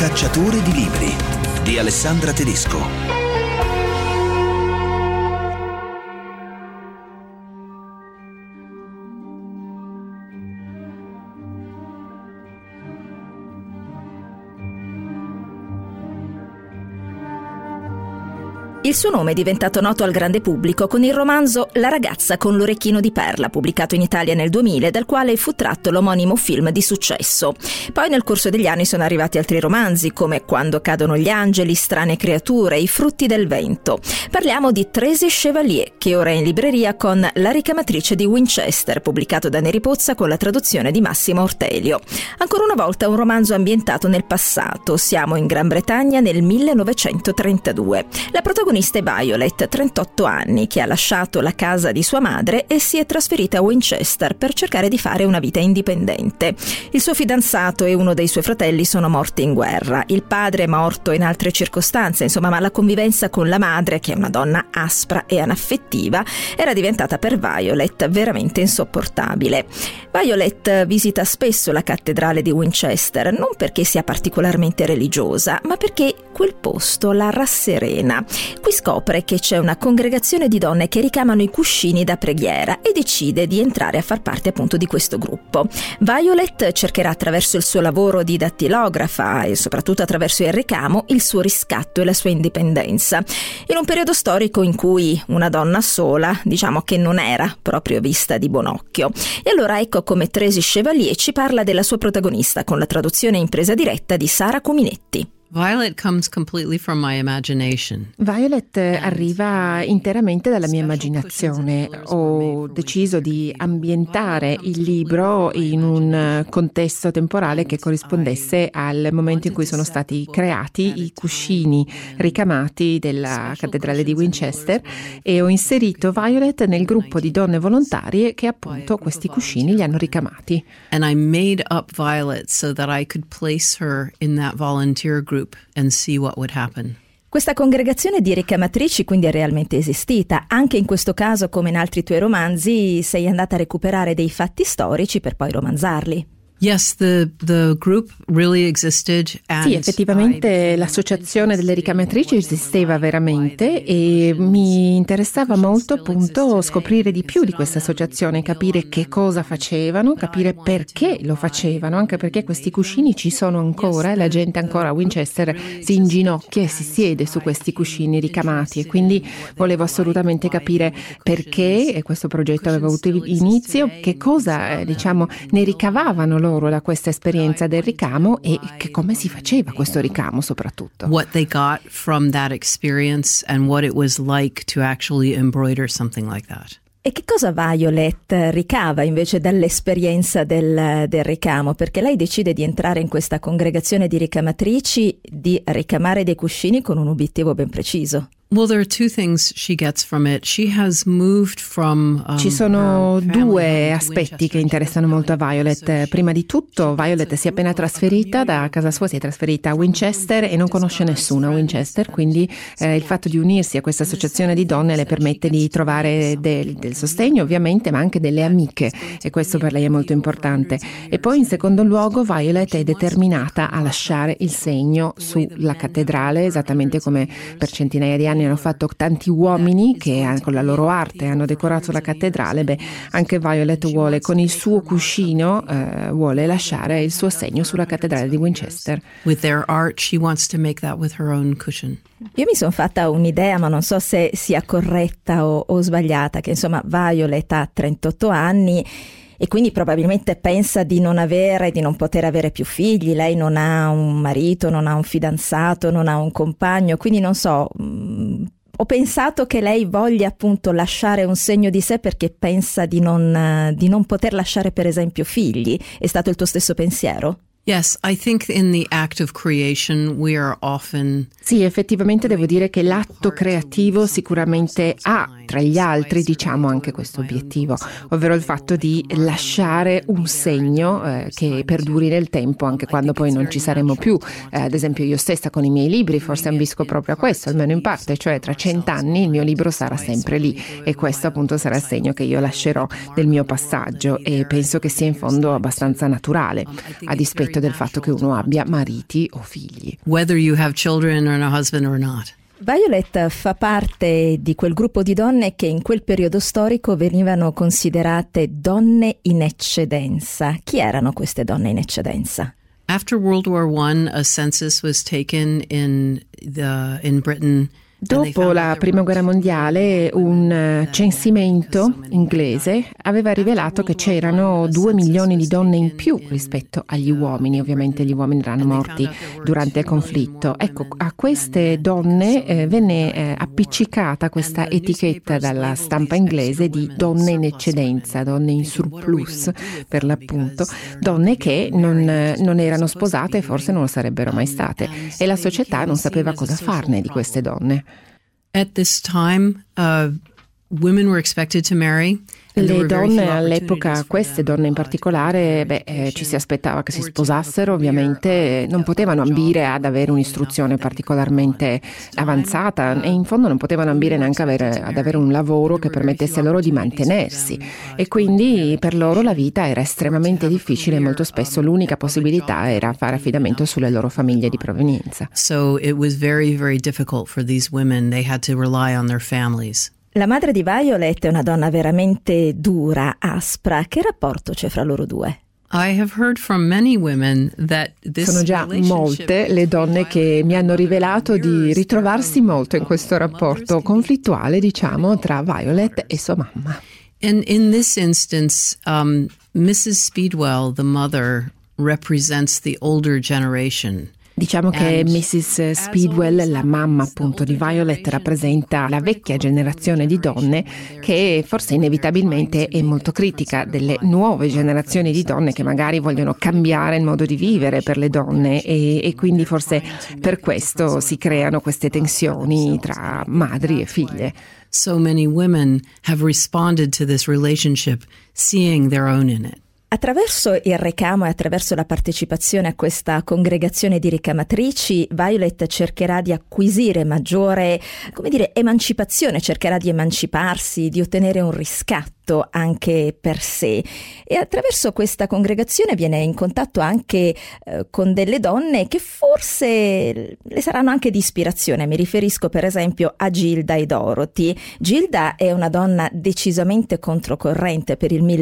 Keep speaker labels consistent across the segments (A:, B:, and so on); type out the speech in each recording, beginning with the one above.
A: Cacciatore di libri di Alessandra Tedesco.
B: Il suo nome è diventato noto al grande pubblico con il romanzo La ragazza con l'orecchino di perla, pubblicato in Italia nel 2000, dal quale fu tratto l'omonimo film di successo. Poi nel corso degli anni sono arrivati altri romanzi, come Quando cadono gli angeli, Strane creature, I frutti del vento. Parliamo di Tracy Chevalier, che ora è in libreria con La ricamatrice di Winchester, pubblicato da Neri Pozza con la traduzione di Massimo Ortelio. Ancora una volta un romanzo ambientato nel passato. Siamo in Gran Bretagna nel 1932. La protagonista è Violet, 38 anni, che ha lasciato la casa di sua madre e si è trasferita a Winchester per cercare di fare una vita indipendente. Il suo fidanzato e uno dei suoi fratelli sono morti in guerra. Il padre è morto in altre circostanze, insomma, ma la convivenza con la madre, che è una donna aspra e anaffettiva, era diventata per Violet veramente insopportabile. Violet visita spesso la cattedrale di Winchester, non perché sia particolarmente religiosa, ma perché quel posto la rasserena. Qui scopre che c'è una congregazione di donne che ricamano i cuscini da preghiera e decide di entrare a far parte appunto di questo gruppo. Violet cercherà attraverso il suo lavoro di dattilografa e soprattutto attraverso il ricamo il suo riscatto e la sua indipendenza. In un periodo storico in cui una donna sola, diciamo che non era proprio vista di buon occhio. E allora ecco come Tracy Chevalier ci parla della sua protagonista con la traduzione in presa diretta di Sara Cuminetti.
C: Violet comes completely from my imagination.
D: Violet arriva interamente dalla mia immaginazione. Ho deciso di ambientare il libro in un contesto temporale che corrispondesse al momento in cui sono stati creati i cuscini ricamati della cattedrale di Winchester e ho inserito Violet nel gruppo di donne volontarie che appunto questi cuscini li hanno ricamati.
C: And I made up Violet so that I could place her in that volunteer group and see what would happen.
B: Questa congregazione di ricamatrici quindi è realmente esistita. Anche in questo caso, come in altri tuoi romanzi, sei andata a recuperare dei fatti storici per poi romanzarli.
C: Yes, the group really existed.
D: Sì, effettivamente l'associazione delle ricamatrici esisteva veramente e mi interessava molto appunto scoprire di più di questa associazione, capire che cosa facevano, capire perché lo facevano, anche perché questi cuscini ci sono ancora e la gente ancora a Winchester si inginocchia e si siede su questi cuscini ricamati e quindi volevo assolutamente capire perché questo progetto aveva avuto inizio, che cosa ne ricavavano loro da questa esperienza del ricamo e che come si faceva questo ricamo soprattutto.
C: What they got from that experience and what it was like to actually embroider something like that.
B: E che cosa Violet ricava invece dall'esperienza del ricamo? Perché lei decide di entrare in questa congregazione di ricamatrici, di ricamare dei cuscini con un obiettivo ben preciso.
C: Well, there are two things she gets from it. She has moved from
D: Ci sono due aspetti che interessano molto a Violet. Prima di tutto, Violet si è appena trasferita da casa sua, si è trasferita a Winchester e non conosce nessuno a Winchester, quindi il fatto di unirsi a questa associazione di donne le permette di trovare del sostegno ovviamente, ma anche delle amiche e questo per lei è molto importante. E poi in secondo luogo Violet è determinata a lasciare il segno sulla cattedrale, esattamente come per centinaia di anni hanno fatto tanti uomini che con la loro arte hanno decorato la cattedrale. Anche Violet vuole, con il suo cuscino, vuole lasciare il suo segno sulla cattedrale di Winchester.
C: With their art, she wants to make that with her own cushion.
B: Io mi sono fatta un'idea, ma non so se sia corretta o sbagliata, che insomma Violet ha 38 anni e quindi probabilmente pensa di non poter avere più figli. Lei non ha un marito, non ha un fidanzato, non ha un compagno, quindi non so, ho pensato che lei voglia appunto lasciare un segno di sé perché pensa di non poter lasciare per esempio figli. È stato il tuo stesso pensiero?
C: Yes, I think in the act of creation we are often...
D: Sì, effettivamente devo dire che l'atto creativo sicuramente ha tra gli altri, diciamo, anche questo obiettivo, ovvero il fatto di lasciare un segno che perduri nel tempo anche quando poi non ci saremo più. Ad esempio io stessa con i miei libri forse ambisco proprio a questo, almeno in parte, cioè tra 100 anni il mio libro sarà sempre lì e questo appunto sarà il segno che io lascerò del mio passaggio e penso che sia in fondo abbastanza naturale, a dispetto rispetto del fatto che uno abbia mariti o figli.
C: Whether you have children or a husband or not.
B: Violet fa parte di quel gruppo di donne che in quel periodo storico venivano considerate donne in eccedenza. Chi erano queste donne in eccedenza?
C: After World War I, a census was taken in Britain.
D: Dopo la Prima Guerra Mondiale un censimento inglese aveva rivelato che c'erano 2 milioni di donne in più rispetto agli uomini. Ovviamente gli uomini erano morti durante il conflitto. Ecco, a queste donne venne appiccicata questa etichetta dalla stampa inglese di donne in eccedenza, donne in surplus per l'appunto, donne che non erano sposate e forse non lo sarebbero mai state. E la società non sapeva cosa farne di queste donne.
C: At this time, women were expected to marry.
D: Le donne all'epoca, queste donne in particolare, ci si aspettava che si sposassero, ovviamente non potevano ambire ad avere un'istruzione particolarmente avanzata e in fondo non potevano ambire neanche ad avere un lavoro che permettesse loro di mantenersi e quindi per loro la vita era estremamente difficile e molto spesso l'unica possibilità era fare affidamento sulle loro famiglie di provenienza.
C: So it was very, very difficult for these women. They had to rely on their families.
B: La madre di Violet è una donna veramente dura, aspra. Che rapporto c'è fra loro due?
C: I have heard from many women that this
D: Sono già molte le donne che mi hanno rivelato di ritrovarsi molto in questo rapporto conflittuale, diciamo, tra Violet e sua mamma.
C: And in this instance, Mrs. Speedwell, the mother, represents the older generation.
D: Diciamo che Mrs. Speedwell, la mamma appunto di Violet, rappresenta la vecchia generazione di donne che forse inevitabilmente è molto critica delle nuove generazioni di donne che magari vogliono cambiare il modo di vivere per le donne e quindi forse per questo si creano queste tensioni tra madri e figlie.
C: So many women have responded to this relationship, seeing their own in it.
B: Attraverso il recamo e attraverso la partecipazione a questa congregazione di ricamatrici, Violet cercherà di acquisire maggiore, emancipazione, cercherà di emanciparsi, di ottenere un riscatto anche per sé e attraverso questa congregazione viene in contatto anche con delle donne che forse le saranno anche di ispirazione. Mi riferisco per esempio a Gilda e Dorothy. Gilda è una donna decisamente controcorrente per il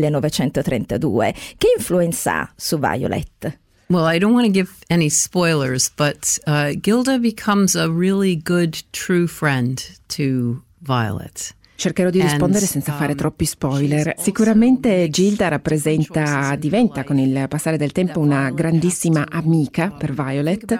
B: 1932. Che influenza ha su Violet?
C: Well, I don't want to give any spoilers, but Gilda becomes a really good, true friend to Violet.
D: Cercherò di rispondere senza fare troppi spoiler. Sicuramente Gilda diventa con il passare del tempo una grandissima amica per Violet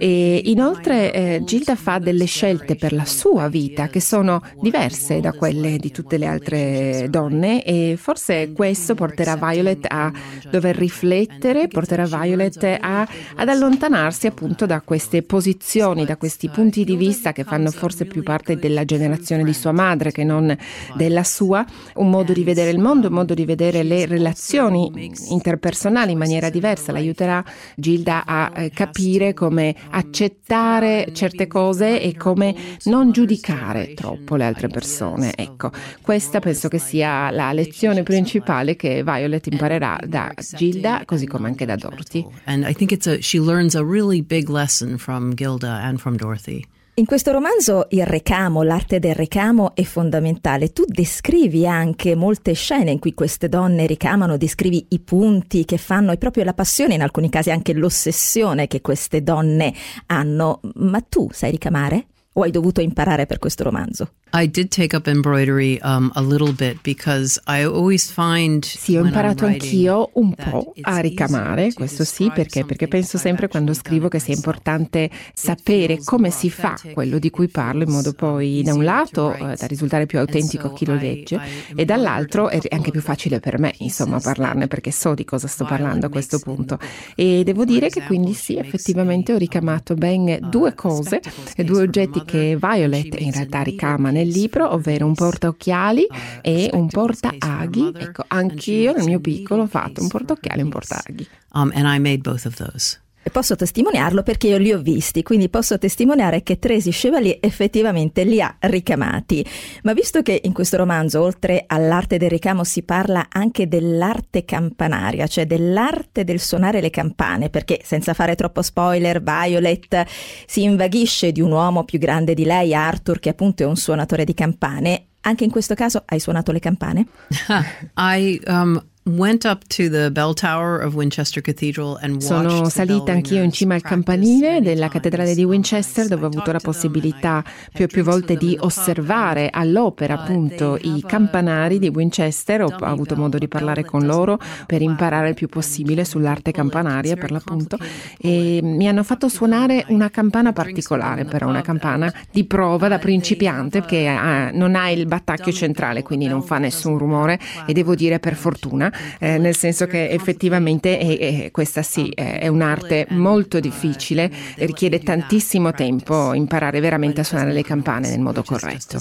D: e inoltre Gilda fa delle scelte per la sua vita che sono diverse da quelle di tutte le altre donne e forse questo porterà Violet a dover riflettere, porterà Violet ad allontanarsi appunto da queste posizioni, da questi punti di vista che fanno forse più parte della generazione di sua madre che non della sua, un modo di vedere il mondo, un modo di vedere le relazioni interpersonali in maniera diversa. L'aiuterà Gilda a capire come accettare certe cose e come non giudicare troppo le altre persone. Ecco, questa penso che sia la lezione principale che Violet imparerà da Gilda, così come anche da Dorothy.
C: And I think she learns a really big lesson from Gilda and from Dorothy.
B: In questo romanzo il recamo, l'arte del recamo è fondamentale. Tu descrivi anche molte scene in cui queste donne ricamano, descrivi i punti che fanno e proprio la passione, in alcuni casi anche l'ossessione che queste donne hanno. Ma tu sai ricamare? O hai dovuto imparare per questo romanzo?
C: I did take up embroidery a little bit because I always find.
D: Sì, ho imparato anch'io un po' a ricamare, questo sì, perché penso sempre quando scrivo che sia importante sapere come si fa quello di cui parlo in modo poi da un lato da risultare più autentico a chi lo legge e dall'altro è anche più facile per me, insomma, parlarne perché so di cosa sto parlando a questo punto. E devo dire che quindi sì, effettivamente ho ricamato ben 2 cose e 2 oggetti che Violet in realtà ricama nel libro, ovvero un portaocchiali e un portaaghi. Ecco, anch'io nel mio piccolo ho fatto un portaocchiali e un portaaghi.
C: And I made both of those.
B: E posso testimoniarlo perché io li ho visti, quindi posso testimoniare che Tracy Chevalier effettivamente li ha ricamati. Ma visto che in questo romanzo, oltre all'arte del ricamo, si parla anche dell'arte campanaria, cioè dell'arte del suonare le campane, perché senza fare troppo spoiler, Violet si invaghisce di un uomo più grande di lei, Arthur, che appunto è un suonatore di campane. Anche in questo caso hai suonato le campane?
C: Went up to the bell tower of Winchester Cathedral and
D: Sono salita anch'io in cima al campanile della cattedrale di Winchester, dove ho avuto la possibilità più volte di osservare all'opera appunto i campanari di Winchester. Ho avuto modo di parlare con loro per imparare il più possibile sull'arte campanaria per l'appunto, e mi hanno fatto suonare una campana particolare, però una campana di prova da principiante, che non ha il battacchio centrale, quindi non fa nessun rumore, e devo dire per fortuna, nel senso che effettivamente questa sì è un'arte molto difficile, richiede tantissimo tempo imparare veramente a suonare le campane nel modo corretto.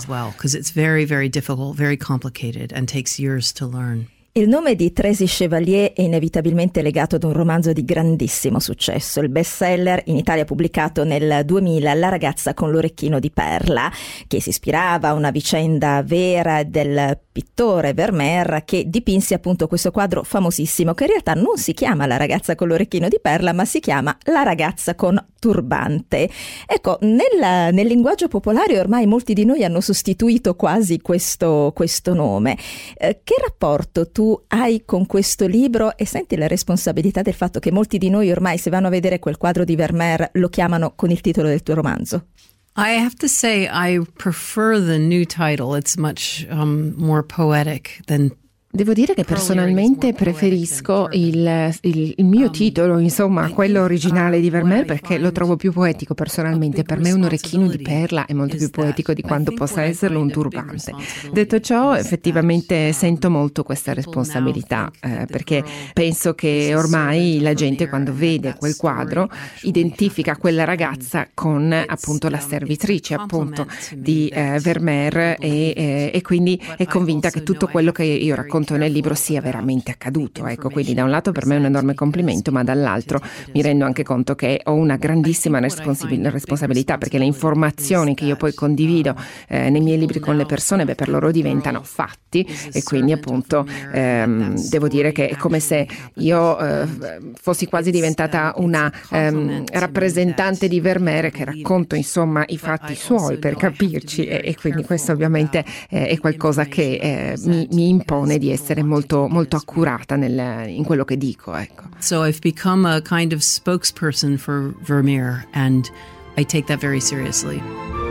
B: Il nome di Tracy Chevalier è inevitabilmente legato ad un romanzo di grandissimo successo, il bestseller in Italia pubblicato nel 2000, La ragazza con l'orecchino di perla, che si ispirava a una vicenda vera del pittore Vermeer, che dipinse appunto questo quadro famosissimo, che in realtà non si chiama La ragazza con l'orecchino di perla, ma si chiama La ragazza con turbante. Ecco, nel linguaggio popolare ormai molti di noi hanno sostituito quasi questo nome. Che rapporto tu hai con questo libro, e senti la responsabilità del fatto che molti di noi ormai, se vanno a vedere quel quadro di Vermeer, lo chiamano con il titolo del tuo romanzo?
C: I have to say I prefer the new title. It's much more poetic than
D: Devo dire che personalmente preferisco il mio titolo, insomma, quello originale di Vermeer, perché lo trovo più poetico personalmente. Per me un orecchino di perla è molto più poetico di quanto possa esserlo un turbante. Detto ciò, effettivamente sento molto questa responsabilità, perché penso che ormai la gente, quando vede quel quadro, identifica quella ragazza con appunto la servitrice appunto di Vermeer, e quindi è convinta che tutto quello che io racconto nel libro sia veramente accaduto. Ecco, quindi da un lato per me è un enorme complimento, ma dall'altro mi rendo anche conto che ho una grandissima responsabilità, perché le informazioni che io poi condivido nei miei libri con le persone, per loro diventano fatti, e quindi appunto devo dire che è come se io fossi quasi diventata una rappresentante di Vermeer, che racconto insomma i fatti suoi, per capirci, e quindi questo ovviamente è qualcosa che mi impone di essere molto, molto accurata in quello che dico, ecco.
C: So I've become a kind of spokesperson for Vermeer, and I take that very seriously.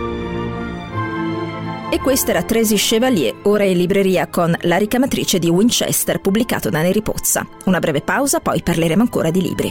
B: E questa era Tracy Chevalier, ora in libreria con La ricamatrice di Winchester, pubblicato da Neri Pozza. Una breve pausa, poi parleremo ancora di libri.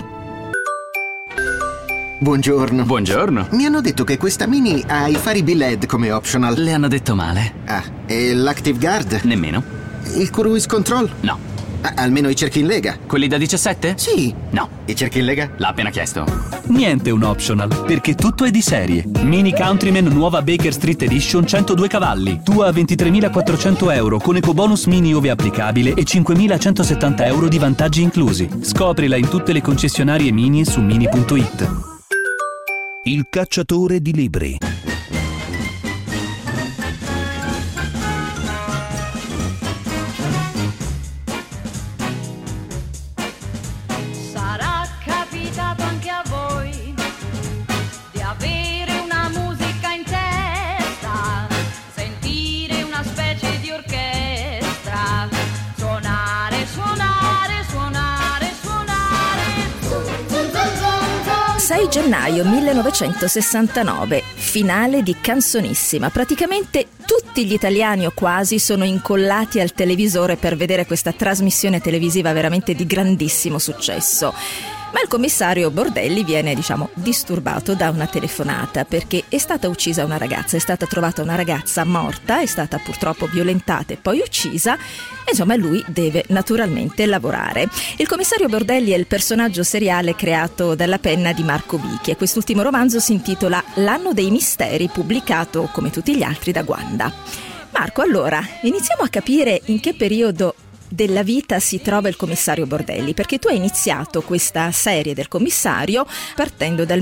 E: Buongiorno.
A: Buongiorno.
E: Mi hanno detto che questa Mini ha i fari B-LED come optional.
A: Le hanno detto male.
E: Ah, e l'Active Guard?
A: Nemmeno.
E: Il Cruise Control?
A: No.
E: Almeno i cerchi in lega?
A: Quelli da 17?
E: Sì.
A: No.
E: I cerchi in lega?
A: L'ha appena chiesto.
F: Niente un optional, perché tutto è di serie. Mini Countryman nuova Baker Street Edition 102 cavalli. Tua a 23.400 euro con ecobonus mini ove applicabile e 5.170 euro di vantaggi inclusi. Scoprila in tutte le concessionarie Mini e su mini.it.
A: Il cacciatore di libri.
B: Gennaio 1969, finale di Canzonissima. Praticamente tutti gli italiani o quasi sono incollati al televisore per vedere questa trasmissione televisiva veramente di grandissimo successo. Ma il commissario Bordelli viene, disturbato da una telefonata, perché è stata uccisa una ragazza, è stata trovata una ragazza morta, è stata purtroppo violentata e poi uccisa. Insomma, lui deve naturalmente lavorare. Il commissario Bordelli è il personaggio seriale creato dalla penna di Marco Vichi, e quest'ultimo romanzo si intitola L'anno dei misteri, pubblicato come tutti gli altri da Guanda. Marco, allora, iniziamo a capire in che periodo della vita si trova il commissario Bordelli? Perché tu hai iniziato questa serie del commissario partendo dal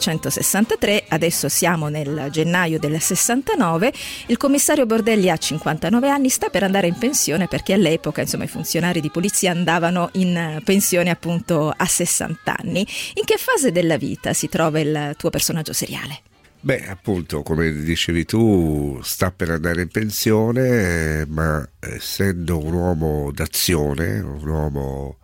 B: 1963, adesso siamo nel gennaio del 69, il commissario Bordelli ha 59 anni, sta per andare in pensione perché all'epoca, insomma, i funzionari di polizia andavano in pensione appunto a 60 anni. In che fase della vita si trova il tuo personaggio seriale?
G: Beh, appunto, come dicevi tu, sta per andare in pensione, ma essendo un uomo d'azione, un uomo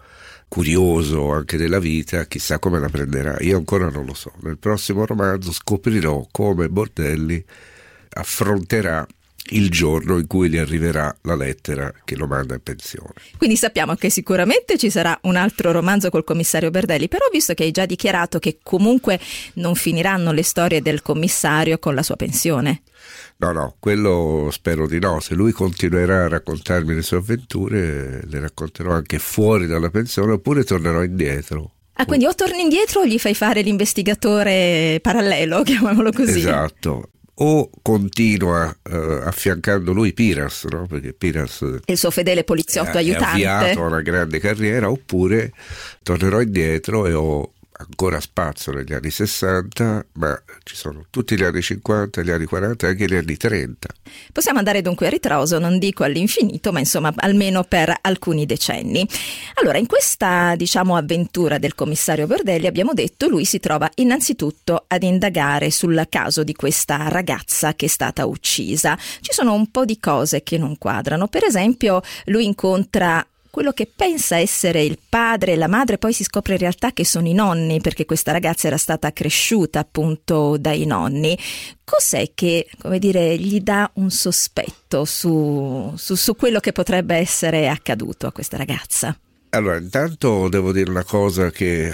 G: curioso anche della vita, chissà come la prenderà. Io ancora non lo so. Nel prossimo romanzo scoprirò come Bordelli affronterà il giorno in cui gli arriverà la lettera che lo manda in pensione.
B: Quindi sappiamo che sicuramente ci sarà un altro romanzo col commissario Bordelli, però visto che hai già dichiarato che comunque non finiranno le storie del commissario con la sua pensione.
G: No, quello spero di no. Se lui continuerà a raccontarmi le sue avventure, le racconterò anche fuori dalla pensione, oppure tornerò indietro.
B: Ah, quindi o torni indietro o gli fai fare l'investigatore parallelo, chiamiamolo così.
G: Esatto. O continua affiancando lui Piras, no? Perché Piras
B: è il suo fedele poliziotto aiutante.
G: È avviato a una grande carriera, oppure tornerò indietro e ho ancora spazio negli anni 60, ma ci sono tutti gli anni 50, gli anni 40 e anche gli anni 30.
B: Possiamo andare dunque a ritroso, non dico all'infinito, ma insomma almeno per alcuni decenni. Allora, in questa, avventura del commissario Bordelli, abbiamo detto, lui si trova innanzitutto ad indagare sul caso di questa ragazza che è stata uccisa. Ci sono un po' di cose che non quadrano. Per esempio, lui incontra quello che pensa essere il padre e la madre, poi si scopre in realtà che sono i nonni, perché questa ragazza era stata cresciuta appunto dai nonni. Cos'è che, gli dà un sospetto su quello che potrebbe essere accaduto a questa ragazza?
G: Allora, intanto devo dire una cosa che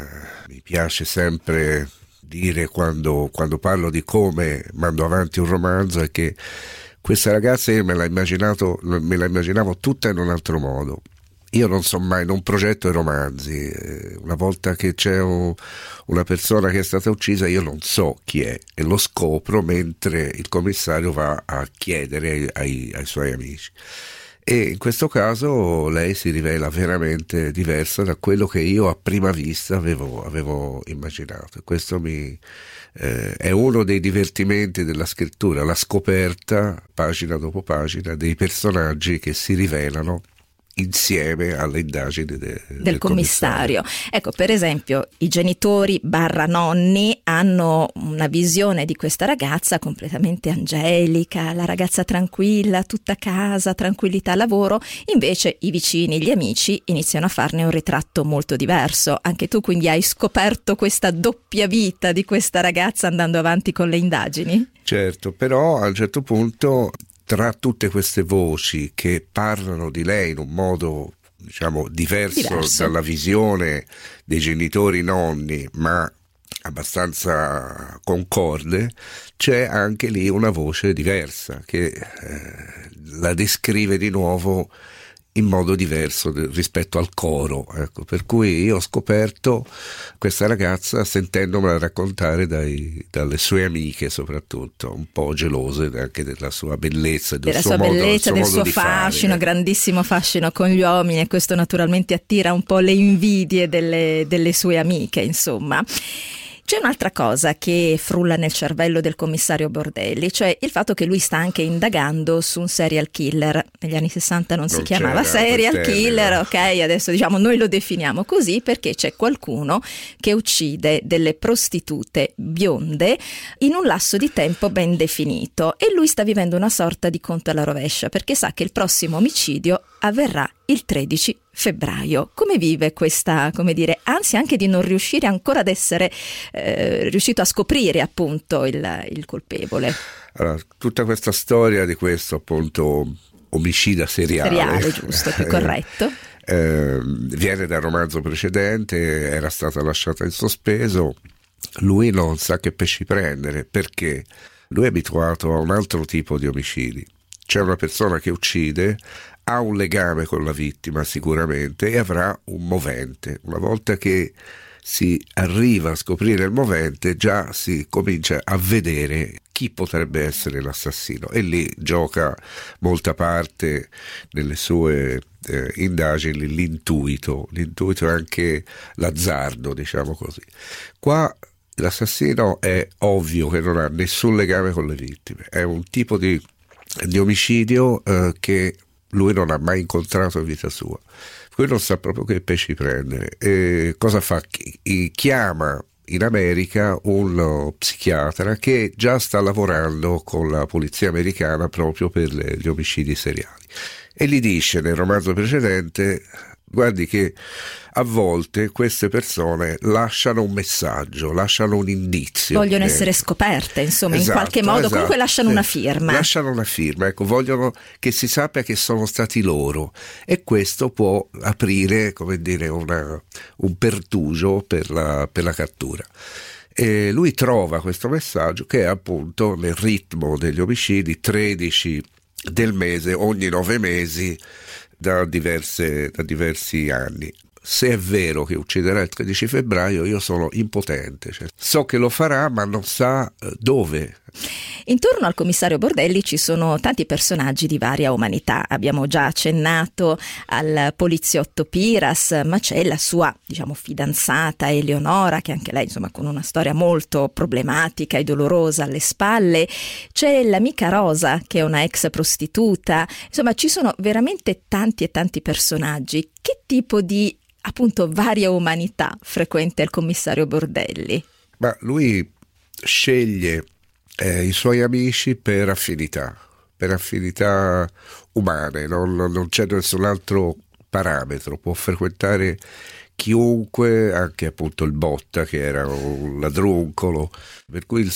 G: mi piace sempre dire quando parlo di come mando avanti un romanzo, è che questa ragazza io me la immaginavo tutta in un altro modo. Io non progetto i romanzi. Una volta che c'è una persona che è stata uccisa, io non so chi è e lo scopro mentre il commissario va a chiedere ai suoi amici. E in questo caso lei si rivela veramente diversa da quello che io a prima vista avevo immaginato. Questo è uno dei divertimenti della scrittura, la scoperta, pagina dopo pagina, dei personaggi che si rivelano insieme alle indagini del commissario.
B: Ecco, per esempio, i genitori / nonni hanno una visione di questa ragazza completamente angelica, la ragazza tranquilla, tutta casa, tranquillità, lavoro. Invece i vicini, gli amici iniziano a farne un ritratto molto diverso. Anche tu quindi hai scoperto questa doppia vita di questa ragazza andando avanti con le indagini?
G: Certo, però a un certo punto, tra tutte queste voci che parlano di lei in un modo diverso dalla visione dei genitori nonni, ma abbastanza concorde, c'è anche lì una voce diversa che la descrive di nuovo in modo diverso rispetto al coro, ecco. Per cui io ho scoperto questa ragazza sentendomela raccontare dalle sue amiche, soprattutto un po' gelose anche della sua bellezza, del suo
B: fascino, grandissimo fascino con gli uomini, e questo naturalmente attira un po' le invidie delle sue amiche, insomma. C'è un'altra cosa che frulla nel cervello del commissario Bordelli, cioè il fatto che lui sta anche indagando su un serial killer. Negli anni 60 non si chiamava serial killer, ok? Adesso noi lo definiamo così perché c'è qualcuno che uccide delle prostitute bionde in un lasso di tempo ben definito, e lui sta vivendo una sorta di conto alla rovescia perché sa che il prossimo omicidio avverrà il 13 febbraio. Come vive questa, ansia anche di non riuscire ancora ad essere riuscito a scoprire appunto il colpevole?
G: Allora, tutta questa storia di questo appunto omicida seriale,
B: giusto, più corretto,
G: viene dal romanzo precedente, era stata lasciata in sospeso. Lui non sa che pesci prendere perché lui è abituato a un altro tipo di omicidi. C'è una persona che uccide, ha un legame con la vittima sicuramente e avrà un movente. Una volta che si arriva a scoprire il movente, già si comincia a vedere chi potrebbe essere l'assassino, e lì gioca molta parte nelle sue indagini l'intuito e anche l'azzardo, diciamo così. Qua l'assassino è ovvio che non ha nessun legame con le vittime, è un tipo di omicidio che lui non ha mai incontrato in vita sua, lui non sa proprio che pesci prendere. E cosa fa? Chiama in America un psichiatra che già sta lavorando con la polizia americana proprio per gli omicidi seriali, e gli dice nel romanzo precedente: guardi che a volte queste persone lasciano un messaggio, lasciano un indizio.
B: Vogliono essere scoperte, insomma, in qualche modo, comunque lasciano una firma.
G: Lasciano una firma, ecco, vogliono che si sappia che sono stati loro, e questo può aprire, come dire, un pertugio per la cattura. E lui trova questo messaggio che è appunto nel ritmo degli omicidi, 13 del mese, ogni 9 mesi, da diversi anni. Se è vero che ucciderà il 13 febbraio, io sono impotente, cioè, so che lo farà ma non sa dove.
B: Intorno al commissario Bordelli ci sono tanti personaggi di varia umanità. Abbiamo già accennato al poliziotto Piras, ma c'è la sua, fidanzata Eleonora, che anche lei, con una storia molto problematica e dolorosa alle spalle. C'è l'amica Rosa, che è una ex prostituta. Insomma, ci sono veramente tanti e tanti personaggi. Che tipo di, appunto, varia umanità frequenta il commissario Bordelli?
G: Ma lui sceglie i suoi amici per affinità umane, non c'è nessun altro parametro, può frequentare chiunque, anche appunto il Botta, che era un ladruncolo, per cui il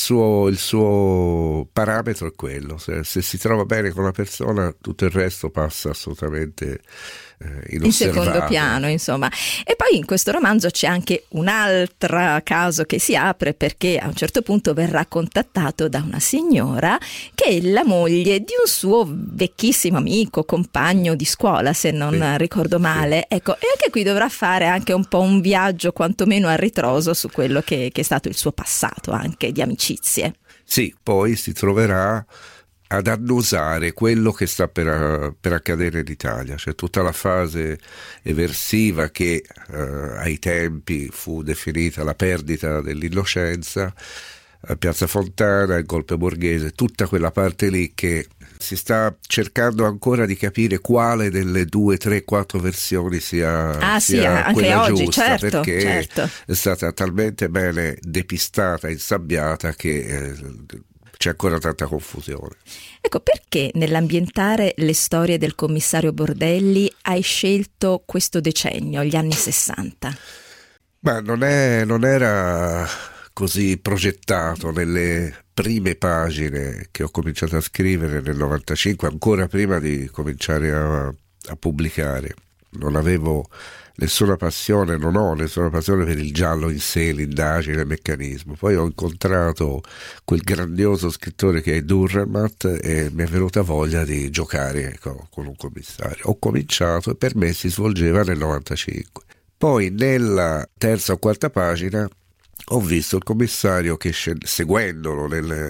G: suo parametro è quello. Se si trova bene con una persona, tutto il resto passa assolutamente
B: in secondo piano, insomma. E poi in questo romanzo c'è anche un altro caso che si apre, perché a un certo punto verrà contattato da una signora che è la moglie di un suo vecchissimo amico, compagno di scuola, se non ricordo male. Ecco, e anche qui dovrà fare anche un po' un viaggio quantomeno a ritroso su quello che è stato il suo passato, anche di amicizie.
G: Sì, poi si troverà ad annusare quello che sta per accadere in Italia, cioè tutta la fase eversiva che ai tempi fu definita la perdita dell'innocenza, Piazza Fontana, il golpe borghese, tutta quella parte lì che si sta cercando ancora di capire quale delle 2, 3, 4 versioni sia
B: anche
G: quella
B: oggi,
G: giusta,
B: certo.
G: È stata talmente bene depistata, insabbiata, che c'è ancora tanta confusione.
B: Ecco, perché nell'ambientare le storie del commissario Bordelli hai scelto questo decennio, gli anni 60?
G: Ma non era così progettato nelle prime pagine che ho cominciato a scrivere nel 95, ancora prima di cominciare a pubblicare. Non ho nessuna passione per il giallo in sé, l'indagine, il meccanismo. Poi ho incontrato quel grandioso scrittore che è Dürrenmatt e mi è venuta voglia di giocare con un commissario. Ho cominciato e per me si svolgeva nel 95. Poi nella terza o quarta pagina ho visto il commissario che, seguendolo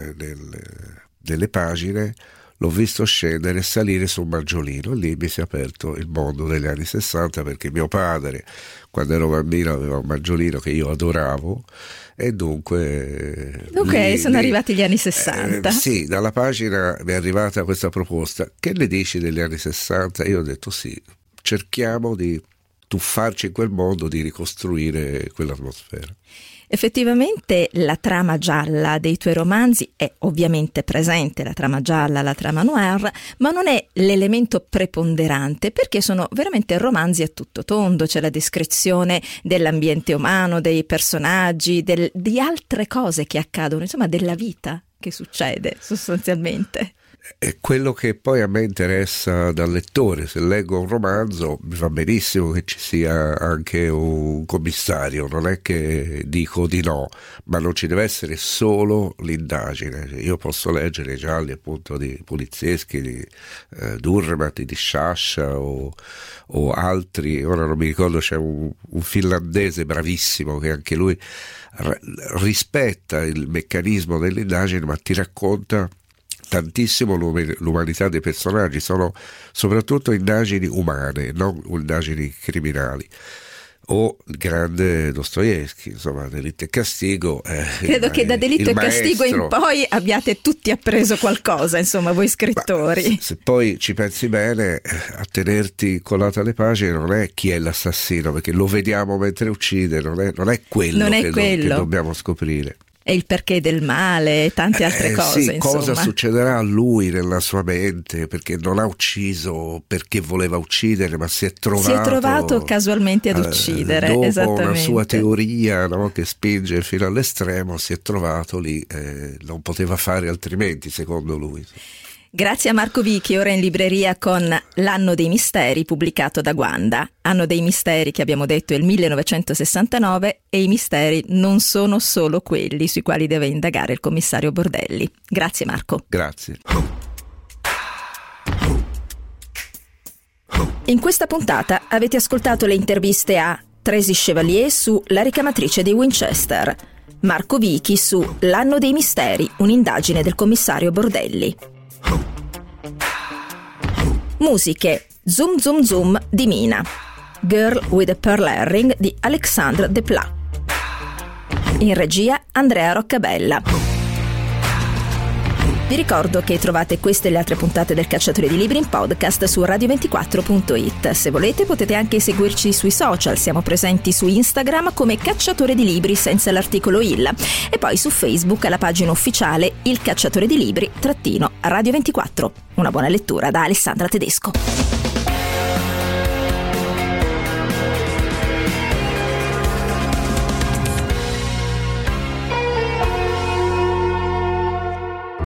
G: nelle pagine, l'ho visto scendere e salire su un maggiolino, e lì mi si è aperto il mondo degli anni 60, perché mio padre, quando ero bambino, aveva un maggiolino che io adoravo, e dunque
B: sono arrivati gli anni 60.
G: Sì, dalla pagina mi è arrivata questa proposta: che ne dici degli anni 60? Io ho detto sì, cerchiamo di tuffarci in quel mondo, di ricostruire quell'atmosfera.
B: Effettivamente la trama gialla dei tuoi romanzi è ovviamente presente, la trama gialla, la trama noir, ma non è l'elemento preponderante, perché sono veramente romanzi a tutto tondo. C'è la descrizione dell'ambiente umano, dei personaggi, di altre cose che accadono, insomma della vita che succede sostanzialmente.
G: è quello che poi a me interessa dal lettore. Se leggo un romanzo mi va benissimo che ci sia anche un commissario, non è che dico di no, ma non ci deve essere solo l'indagine. Io posso leggere i gialli appunto di polizieschi, di Durremat, di Sciascia o altri. Ora non mi ricordo, c'è un finlandese bravissimo che anche lui rispetta il meccanismo dell'indagine, ma ti racconta tantissimo l'umanità dei personaggi. Sono soprattutto indagini umane, non indagini criminali. O il grande Dostoevskij, insomma, Delitto e Castigo.
B: Credo che da Delitto e Castigo in poi abbiate tutti appreso qualcosa, insomma, voi scrittori.
G: Se poi ci pensi bene, a tenerti collato alle pagine non è chi è l'assassino, perché lo vediamo mentre uccide, non è quello che dobbiamo scoprire.
B: E il perché del male e tante altre cose,
G: sì,
B: insomma.
G: Cosa succederà a lui nella sua mente, perché non ha ucciso perché voleva uccidere, ma si è trovato
B: casualmente ad uccidere,
G: dopo
B: esattamente.
G: Una sua teoria, no, che spinge fino all'estremo, si è trovato lì, non poteva fare altrimenti, secondo lui.
B: Grazie a Marco Vichi, ora in libreria con L'anno dei misteri, pubblicato da Guanda. Anno dei misteri, che abbiamo detto è il 1969, e i misteri non sono solo quelli sui quali deve indagare il commissario Bordelli. Grazie Marco.
G: Grazie.
B: In questa puntata avete ascoltato le interviste a Tracy Chevalier su La ricamatrice di Winchester, Marco Vichi su L'anno dei misteri, un'indagine del commissario Bordelli. Musiche: Zoom Zoom Zoom di Mina, Girl with a Pearl Earring di Alexandre Desplat. In regia Andrea Roccabella. Vi ricordo che trovate queste e le altre puntate del Cacciatore di Libri in podcast su radio24.it. Se volete potete anche seguirci sui social, siamo presenti su Instagram come Cacciatore di Libri senza l'articolo il, e poi su Facebook alla pagina ufficiale Il Cacciatore di Libri _Radio24. Una buona lettura da Alessandra Tedesco.